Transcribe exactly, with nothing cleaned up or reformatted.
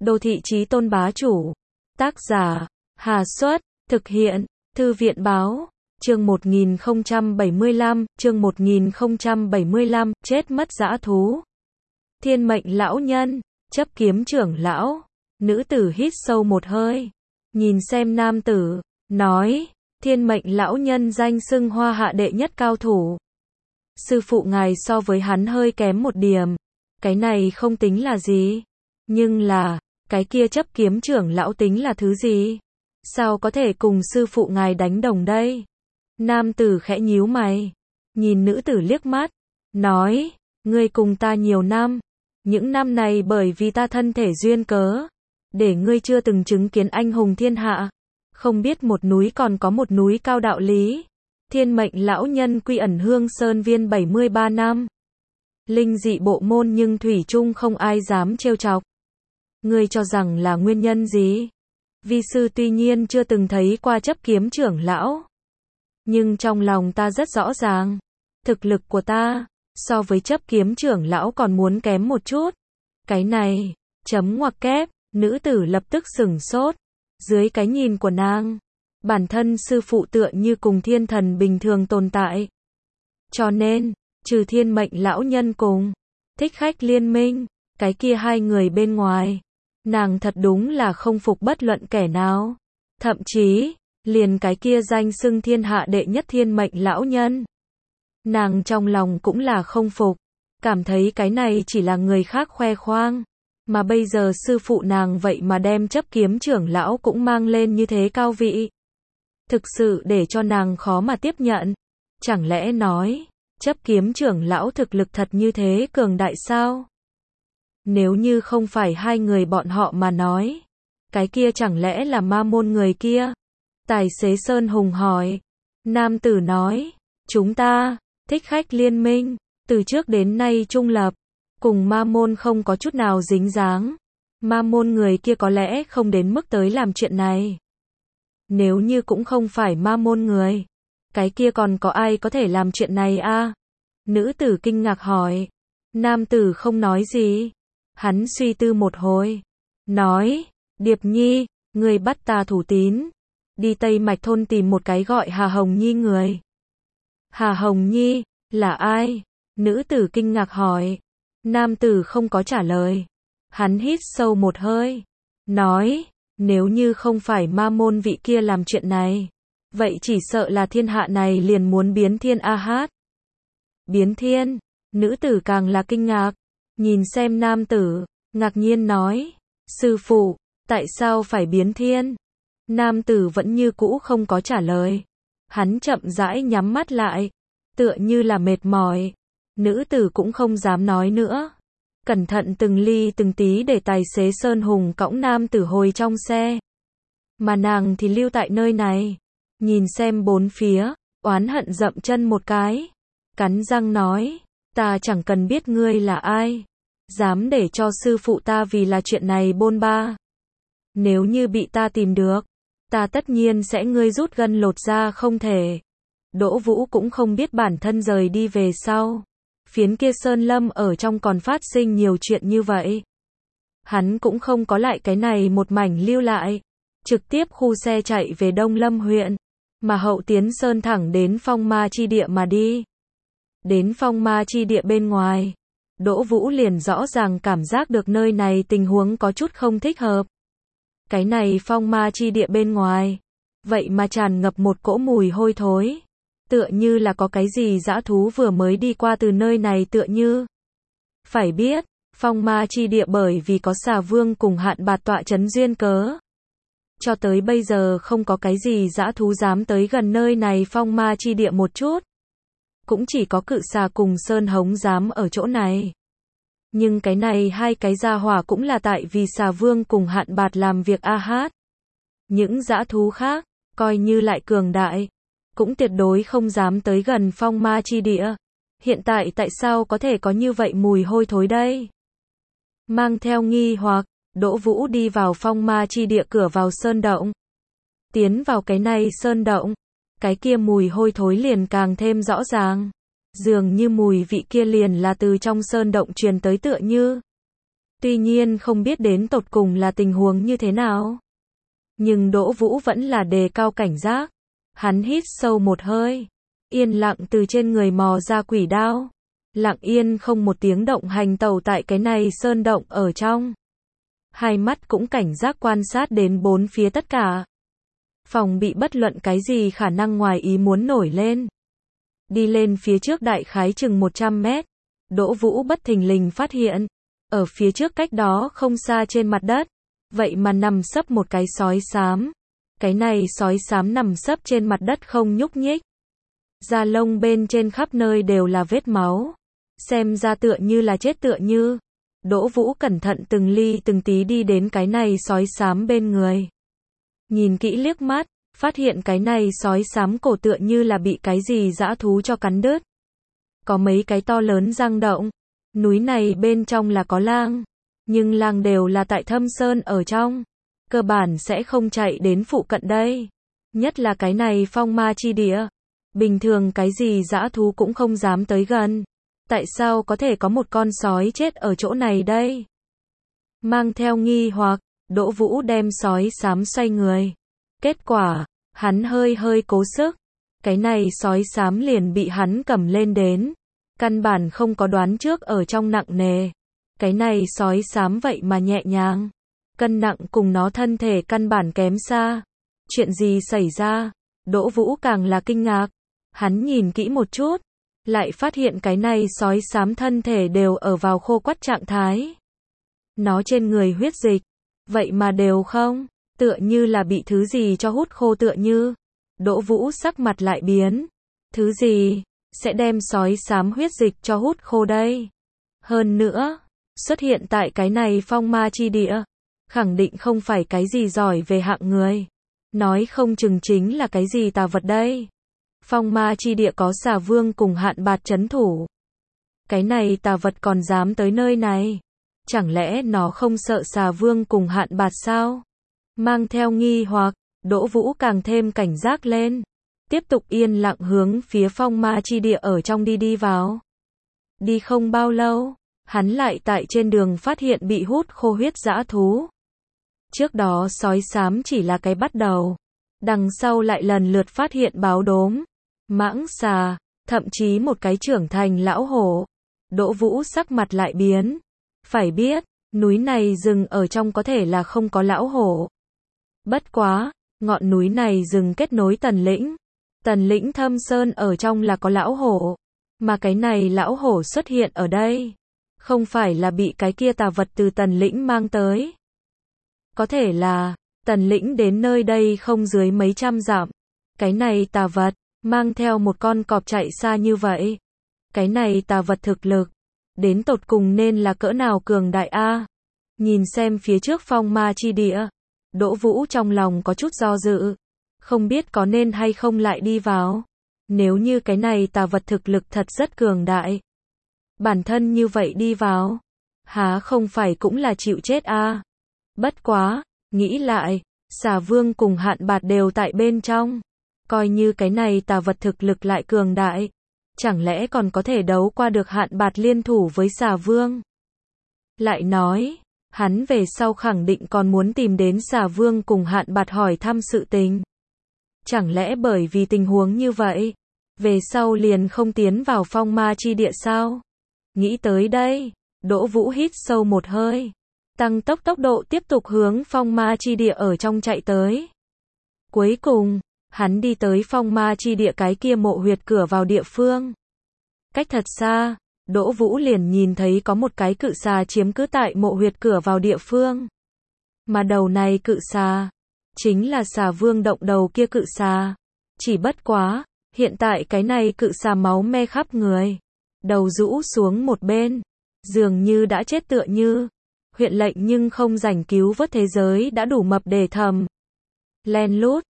Đô thị chí tôn bá chủ. Tác giả, Hà Xuất, thực hiện, Thư viện Báo. Chương một nghìn không trăm bảy mươi lăm, chương một nghìn không trăm bảy mươi lăm, chết mất dã thú. Thiên mệnh lão nhân, chấp kiếm trưởng lão. Nữ tử hít sâu một hơi, nhìn xem nam tử, nói, thiên mệnh lão nhân danh xưng hoa hạ đệ nhất cao thủ. Sư phụ ngài so với hắn hơi kém một điểm, cái này không tính là gì. Nhưng là, cái kia chấp kiếm trưởng lão tính là thứ gì? Sao có thể cùng sư phụ ngài đánh đồng đây? Nam tử khẽ nhíu mày, nhìn nữ tử liếc mắt, nói, ngươi cùng ta nhiều năm, những năm này bởi vì ta thân thể duyên cớ, để ngươi chưa từng chứng kiến anh hùng thiên hạ, không biết một núi còn có một núi cao đạo lý. Thiên mệnh lão nhân quy ẩn Hương Sơn viên bảy mươi ba năm. Linh dị bộ môn nhưng thủy chung không ai dám trêu chọc. Ngươi cho rằng là nguyên nhân gì? Vi sư tuy nhiên chưa từng thấy qua chấp kiếm trưởng lão, nhưng trong lòng ta rất rõ ràng, thực lực của ta, so với chấp kiếm trưởng lão còn muốn kém một chút. Cái này, chấm ngoặc kép, nữ tử lập tức sửng sốt. Dưới cái nhìn của nàng, bản thân sư phụ tựa như cùng thiên thần bình thường tồn tại. Cho nên, trừ thiên mệnh lão nhân cùng thích khách liên minh, cái kia hai người bên ngoài, nàng thật đúng là không phục bất luận kẻ nào. Thậm chí, liền cái kia danh xưng thiên hạ đệ nhất thiên mệnh lão nhân, nàng trong lòng cũng là không phục, cảm thấy cái này chỉ là người khác khoe khoang. Mà bây giờ sư phụ nàng vậy mà đem chấp kiếm trưởng lão cũng mang lên như thế cao vị. Thực sự để cho nàng khó mà tiếp nhận. Chẳng lẽ nói, chấp kiếm trưởng lão thực lực thật như thế cường đại sao? Nếu như không phải hai người bọn họ mà nói, cái kia chẳng lẽ là ma môn người kia? Tài xế Sơn Hùng hỏi. Nam tử nói, chúng ta, thích khách liên minh, từ trước đến nay trung lập, cùng ma môn không có chút nào dính dáng. Ma môn người kia có lẽ không đến mức tới làm chuyện này. Nếu như cũng không phải ma môn người, cái kia còn có ai có thể làm chuyện này a? À? Nữ tử kinh ngạc hỏi. Nam tử không nói gì. Hắn suy tư một hồi, nói, Điệp Nhi, người bắt ta thủ tín, đi Tây Mạch thôn tìm một cái gọi Hà Hồng Nhi người. Hà Hồng Nhi, là ai? Nữ tử kinh ngạc hỏi. Nam tử không có trả lời. Hắn hít sâu một hơi, nói, nếu như không phải ma môn vị kia làm chuyện này, vậy chỉ sợ là thiên hạ này liền muốn biến thiên a hát. Biến thiên? Nữ tử càng là kinh ngạc, nhìn xem nam tử, ngạc nhiên nói, sư phụ, tại sao phải biến thiên? Nam tử vẫn như cũ không có trả lời. Hắn chậm rãi nhắm mắt lại, tựa như là mệt mỏi. Nữ tử cũng không dám nói nữa. Cẩn thận từng ly từng tí để tài xế Sơn Hùng cõng nam tử hồi trong xe. Mà nàng thì lưu tại nơi này, nhìn xem bốn phía, oán hận dậm chân một cái, cắn răng nói, ta chẳng cần biết ngươi là ai, dám để cho sư phụ ta vì là chuyện này bôn ba. Nếu như bị ta tìm được, ta tất nhiên sẽ ngươi rút gân lột da không thể. Đỗ Vũ cũng không biết bản thân rời đi về sau, phiến kia sơn lâm ở trong còn phát sinh nhiều chuyện như vậy. Hắn cũng không có lại cái này một mảnh lưu lại, trực tiếp khu xe chạy về Đông Lâm huyện, mà hậu tiến sơn thẳng đến phong ma chi địa mà đi. Đến phong ma chi địa bên ngoài, Đỗ Vũ liền rõ ràng cảm giác được nơi này tình huống có chút không thích hợp. Cái này phong ma chi địa bên ngoài, vậy mà tràn ngập một cỗ mùi hôi thối, tựa như là có cái gì dã thú vừa mới đi qua từ nơi này tựa như. Phải biết, phong ma chi địa bởi vì có xà vương cùng hạn bạt tọa chấn duyên cớ, cho tới bây giờ không có cái gì dã thú dám tới gần nơi này phong ma chi địa một chút. Cũng chỉ có cự xà cùng sơn hống dám ở chỗ này. Nhưng cái này hai cái gia hỏa cũng là tại vì xà vương cùng hạn bạt làm việc a hát. Những dã thú khác, coi như lại cường đại, cũng tuyệt đối không dám tới gần phong ma chi địa. Hiện tại tại sao có thể có như vậy mùi hôi thối đây? Mang theo nghi hoặc, Đỗ Vũ đi vào phong ma chi địa cửa vào sơn động. Tiến vào cái này sơn động, cái kia mùi hôi thối liền càng thêm rõ ràng. Dường như mùi vị kia liền là từ trong sơn động truyền tới tựa như. Tuy nhiên không biết đến tột cùng là tình huống như thế nào. Nhưng Đỗ Vũ vẫn là đề cao cảnh giác. Hắn hít sâu một hơi, yên lặng từ trên người mò ra quỷ đao. Lặng yên không một tiếng động hành tẩu tại cái này sơn động ở trong. Hai mắt cũng cảnh giác quan sát đến bốn phía tất cả. Phòng bị bất luận cái gì khả năng ngoài ý muốn nổi lên. Đi lên phía trước đại khái chừng một trăm mét. Đỗ Vũ bất thình lình phát hiện. Ở phía trước cách đó không xa trên mặt đất. Vậy mà nằm sấp một cái sói xám. Cái này sói xám nằm sấp trên mặt đất không nhúc nhích. Da lông bên trên khắp nơi đều là vết máu. Xem ra tựa như là chết tựa như. Đỗ Vũ cẩn thận từng ly từng tí đi đến cái này sói xám bên người. Nhìn kỹ liếc mắt, phát hiện cái này sói xám cổ tựa như là bị cái gì dã thú cho cắn đứt. Có mấy cái to lớn răng động. Núi này bên trong là có lang. Nhưng lang đều là tại thâm sơn ở trong. Cơ bản sẽ không chạy đến phụ cận đây. Nhất là cái này phong ma chi địa. Bình thường cái gì dã thú cũng không dám tới gần. Tại sao có thể có một con sói chết ở chỗ này đây? Mang theo nghi hoặc, Đỗ Vũ đem sói xám xoay người. Kết quả, hắn hơi hơi cố sức. Cái này sói xám liền bị hắn cầm lên đến. Căn bản không có đoán trước ở trong nặng nề. Cái này sói xám vậy mà nhẹ nhàng. Cân nặng cùng nó thân thể căn bản kém xa. Chuyện gì xảy ra? Đỗ Vũ càng là kinh ngạc. Hắn nhìn kỹ một chút. Lại phát hiện cái này sói xám thân thể đều ở vào khô quắt trạng thái. Nó trên người huyết dịch. Vậy mà đều không. Tựa như là bị thứ gì cho hút khô tựa như. Đỗ Vũ sắc mặt lại biến. Thứ gì sẽ đem sói xám huyết dịch cho hút khô đây? Hơn nữa, xuất hiện tại cái này phong ma chi địa. Khẳng định không phải cái gì giỏi về hạng người. Nói không chừng chính là cái gì tà vật đây. Phong ma chi địa có xà vương cùng hạn bạt trấn thủ. Cái này tà vật còn dám tới nơi này. Chẳng lẽ nó không sợ xà vương cùng hạn bạt sao? Mang theo nghi hoặc, Đỗ Vũ càng thêm cảnh giác lên. Tiếp tục yên lặng hướng phía phong ma chi địa ở trong đi đi vào. Đi không bao lâu, hắn lại tại trên đường phát hiện bị hút khô huyết dã thú. Trước đó sói xám chỉ là cái bắt đầu. Đằng sau lại lần lượt phát hiện báo đốm, mãng xà, thậm chí một cái trưởng thành lão hổ. Đỗ Vũ sắc mặt lại biến. Phải biết, núi này rừng ở trong có thể là không có lão hổ. Bất quá, ngọn núi này rừng kết nối Tần Lĩnh. Tần Lĩnh thâm sơn ở trong là có lão hổ. Mà cái này lão hổ xuất hiện ở đây. Không phải là bị cái kia tà vật từ Tần Lĩnh mang tới. Có thể là, Tần Lĩnh đến nơi đây không dưới mấy trăm dặm. Cái này tà vật, mang theo một con cọp chạy xa như vậy. Cái này tà vật thực lực, đến tột cùng nên là cỡ nào cường đại a? Nhìn xem phía trước phong ma chi địa, Đỗ Vũ trong lòng có chút do dự. Không biết có nên hay không lại đi vào. Nếu như cái này tà vật thực lực thật rất cường đại. Bản thân như vậy đi vào, há không phải cũng là chịu chết a? Bất quá, nghĩ lại, xà vương cùng hạn bạt đều tại bên trong. Coi như cái này tà vật thực lực lại cường đại. Chẳng lẽ còn có thể đấu qua được hạn bạt liên thủ với xà vương? Lại nói, hắn về sau khẳng định còn muốn tìm đến xà vương cùng hạn bạt hỏi thăm sự tình. Chẳng lẽ bởi vì tình huống như vậy, về sau liền không tiến vào phong ma chi địa sao? Nghĩ tới đây, Đỗ Vũ hít sâu một hơi. Tăng tốc tốc độ tiếp tục hướng phong ma chi địa ở trong chạy tới. Cuối cùng, hắn đi tới phong ma chi địa cái kia mộ huyệt cửa vào địa phương. Cách thật xa, Đỗ Vũ liền nhìn thấy có một cái cự xà chiếm cứ tại mộ huyệt cửa vào địa phương. Mà đầu này cự xà, chính là xà vương động đầu kia cự xà. Chỉ bất quá, hiện tại cái này cự xà máu me khắp người. Đầu rũ xuống một bên, dường như đã chết tựa như. Huyện lệnh nhưng không rảnh cứu vớt thế giới đã đủ mập để thầm. Len lút,